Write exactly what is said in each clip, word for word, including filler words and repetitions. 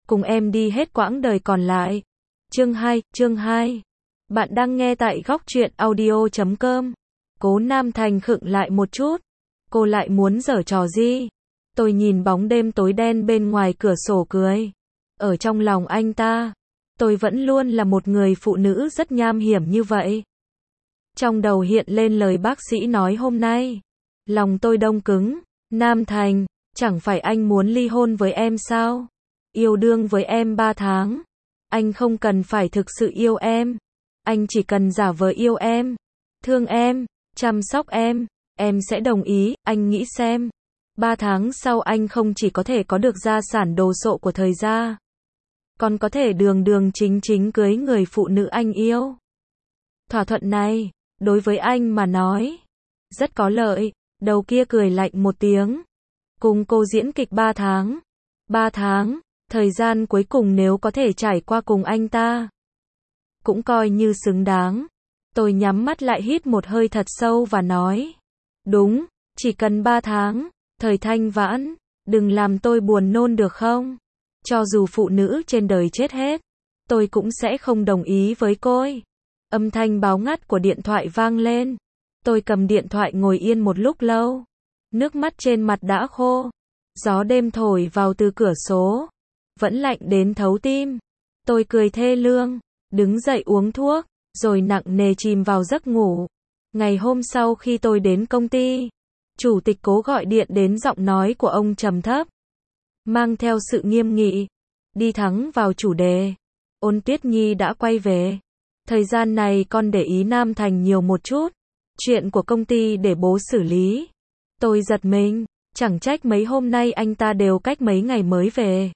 cùng em đi hết quãng đời còn lại. Chương hai, chương hai. Bạn đang nghe tại góc truyện audio chấm com. Cố Nam Thành khựng lại một chút. Cô lại muốn giở trò gì? Tôi nhìn bóng đêm tối đen bên ngoài cửa sổ cười. Ở trong lòng anh ta, tôi vẫn luôn là một người phụ nữ rất nham hiểm như vậy. Trong đầu hiện lên lời bác sĩ nói hôm nay. Lòng tôi đông cứng. Nam Thành, chẳng phải anh muốn ly hôn với em sao? Yêu đương với em ba tháng. Anh không cần phải thực sự yêu em. Anh chỉ cần giả vờ yêu em, thương em, chăm sóc em. Em sẽ đồng ý, anh nghĩ xem. Ba tháng sau anh không chỉ có thể có được gia sản đồ sộ của thời gia, còn có thể đường đường chính chính cưới người phụ nữ anh yêu. Thỏa thuận này, đối với anh mà nói, rất có lợi. Đầu kia cười lạnh một tiếng. Cùng cô diễn kịch ba tháng. Ba tháng, thời gian cuối cùng nếu có thể trải qua cùng anh ta, cũng coi như xứng đáng. Tôi nhắm mắt lại hít một hơi thật sâu và nói. Đúng, chỉ cần ba tháng. Thời Thanh Vãn, đừng làm tôi buồn nôn được không? Cho dù phụ nữ trên đời chết hết, tôi cũng sẽ không đồng ý với cô. Âm thanh báo ngắt của điện thoại vang lên. Tôi cầm điện thoại ngồi yên một lúc lâu. Nước mắt trên mặt đã khô. Gió đêm thổi vào từ cửa sổ, vẫn lạnh đến thấu tim. Tôi cười thê lương, đứng dậy uống thuốc, rồi nặng nề chìm vào giấc ngủ. Ngày hôm sau khi tôi đến công ty, chủ tịch Cố gọi điện đến, giọng nói của ông trầm thấp, mang theo sự nghiêm nghị. Đi thẳng vào chủ đề. Ôn Tuyết Nhi đã quay về. Thời gian này con để ý Nam Thành nhiều một chút. Chuyện của công ty để bố xử lý. Tôi giật mình, chẳng trách mấy hôm nay anh ta đều cách mấy ngày mới về.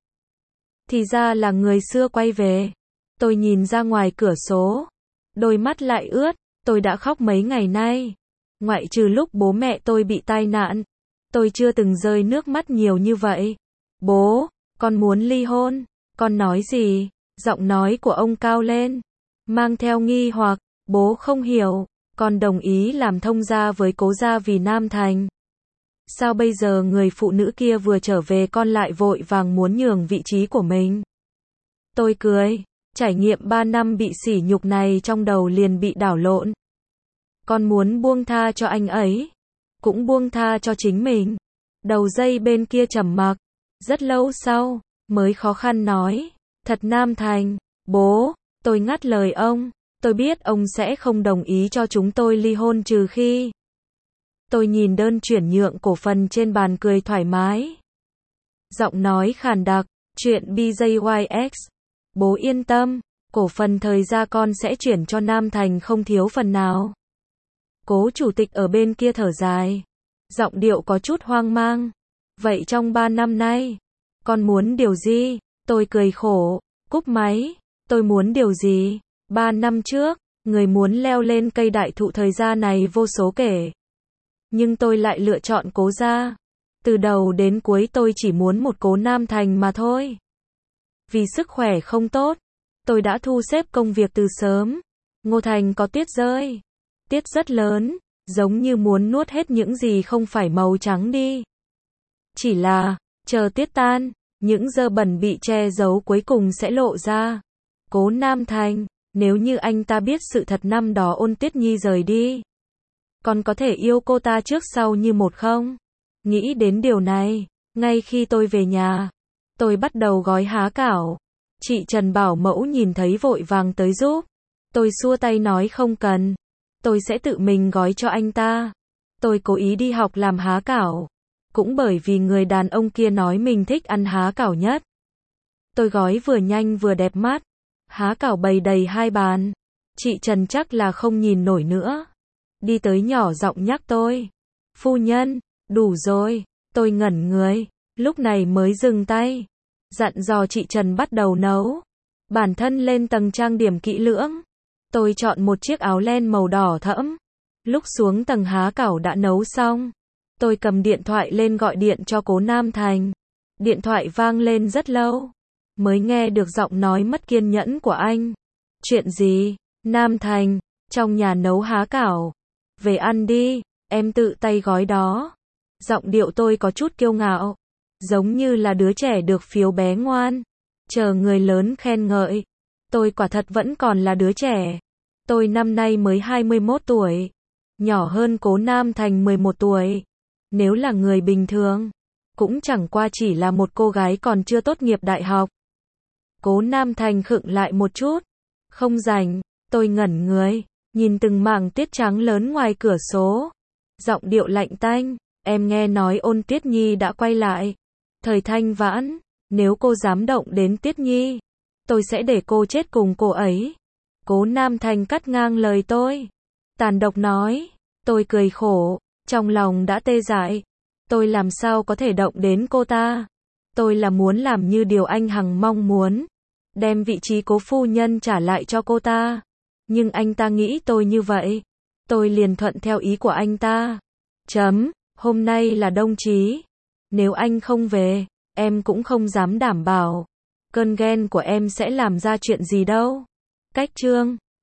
Thì ra là người xưa quay về. Tôi nhìn ra ngoài cửa sổ, đôi mắt lại ướt. Tôi đã khóc mấy ngày nay. Ngoại trừ lúc bố mẹ tôi bị tai nạn, tôi chưa từng rơi nước mắt nhiều như vậy. Bố, con muốn ly hôn. Con nói gì? Giọng nói của ông cao lên, mang theo nghi hoặc. Bố không hiểu. Con đồng ý làm thông gia với Cố gia vì Nam Thành. Sao bây giờ người phụ nữ kia vừa trở về con lại vội vàng muốn nhường vị trí của mình? Tôi cười. Trải nghiệm ba năm bị sỉ nhục này trong đầu liền bị đảo lộn. Con muốn buông tha cho anh ấy, cũng buông tha cho chính mình. Đầu dây bên kia trầm mặc. Rất lâu sau, mới khó khăn nói. Thật Nam Thành, bố, tôi ngắt lời ông. Tôi biết ông sẽ không đồng ý cho chúng tôi ly hôn trừ khi. Tôi nhìn đơn chuyển nhượng cổ phần trên bàn cười thoải mái. Giọng nói khàn đặc, chuyện bê gi i ích. Bố yên tâm, cổ phần thời gia con sẽ chuyển cho Nam Thành không thiếu phần nào. Cố chủ tịch ở bên kia thở dài. Giọng điệu có chút hoang mang. Vậy trong ba năm nay, con muốn điều gì? Tôi cười khổ, cúp máy. Tôi muốn điều gì? Ba năm trước, người muốn leo lên cây đại thụ thời gia này vô số kể. Nhưng tôi lại lựa chọn Cố gia. Từ đầu đến cuối tôi chỉ muốn một Cố Nam Thành mà thôi. Vì sức khỏe không tốt, tôi đã thu xếp công việc từ sớm. Ngô Thành có tiết rơi. Tiết rất lớn, giống như muốn nuốt hết những gì không phải màu trắng đi. Chỉ là, chờ tiết tan, những dơ bẩn bị che giấu cuối cùng sẽ lộ ra. Cố Nam Thành, nếu như anh ta biết sự thật năm đó Ôn Tuyết Nhi rời đi, còn có thể yêu cô ta trước sau như một không? Nghĩ đến điều này, ngay khi tôi về nhà, tôi bắt đầu gói há cảo. Chị Trần bảo mẫu nhìn thấy vội vàng tới giúp. Tôi xua tay nói không cần. Tôi sẽ tự mình gói cho anh ta. Tôi cố ý đi học làm há cảo. Cũng bởi vì người đàn ông kia nói mình thích ăn há cảo nhất. Tôi gói vừa nhanh vừa đẹp mắt. Há cảo bày đầy hai bàn. Chị Trần chắc là không nhìn nổi nữa. Đi tới nhỏ giọng nhắc tôi. Phu nhân, đủ rồi. Tôi ngẩn người. Lúc này mới dừng tay. Dặn dò chị Trần bắt đầu nấu. Bản thân lên tầng trang điểm kỹ lưỡng. Tôi chọn một chiếc áo len màu đỏ thẫm. Lúc xuống tầng há cảo đã nấu xong. Tôi cầm điện thoại lên gọi điện cho Cố Nam Thành. Điện thoại vang lên rất lâu. Mới nghe được giọng nói mất kiên nhẫn của anh. Chuyện gì? Nam Thành, trong nhà nấu há cảo. Về ăn đi, em tự tay gói đó. Giọng điệu tôi có chút kiêu ngạo. Giống như là đứa trẻ được phiếu bé ngoan. chờ người lớn khen ngợi. Tôi quả thật vẫn còn là đứa trẻ. Tôi năm nay mới hai mươi mốt tuổi, nhỏ hơn Cố Nam Thành mười một tuổi. Nếu là người bình thường, cũng chẳng qua chỉ là một cô gái còn chưa tốt nghiệp đại học. Cố Nam Thành khựng lại một chút. Không rảnh, tôi ngẩn người, nhìn từng mảng tuyết trắng lớn ngoài cửa sổ. Giọng điệu lạnh tanh, em nghe nói Ôn Tiết Nhi đã quay lại. Thời Thanh Vãn, nếu cô dám động đến Tiết Nhi, tôi sẽ để cô chết cùng cô ấy. Cố Nam Thành cắt ngang lời tôi. Tàn độc nói, tôi cười khổ, trong lòng đã tê dại. Tôi làm sao có thể động đến cô ta? Tôi là muốn làm như điều anh Hằng mong muốn, đem vị trí cố phu nhân trả lại cho cô ta. Nhưng anh ta nghĩ tôi như vậy, tôi liền thuận theo ý của anh ta. Chấm, hôm nay là Đông Chí. Nếu anh không về, em cũng không dám đảm bảo cơn ghen của em sẽ làm ra chuyện gì đâu. Cách chương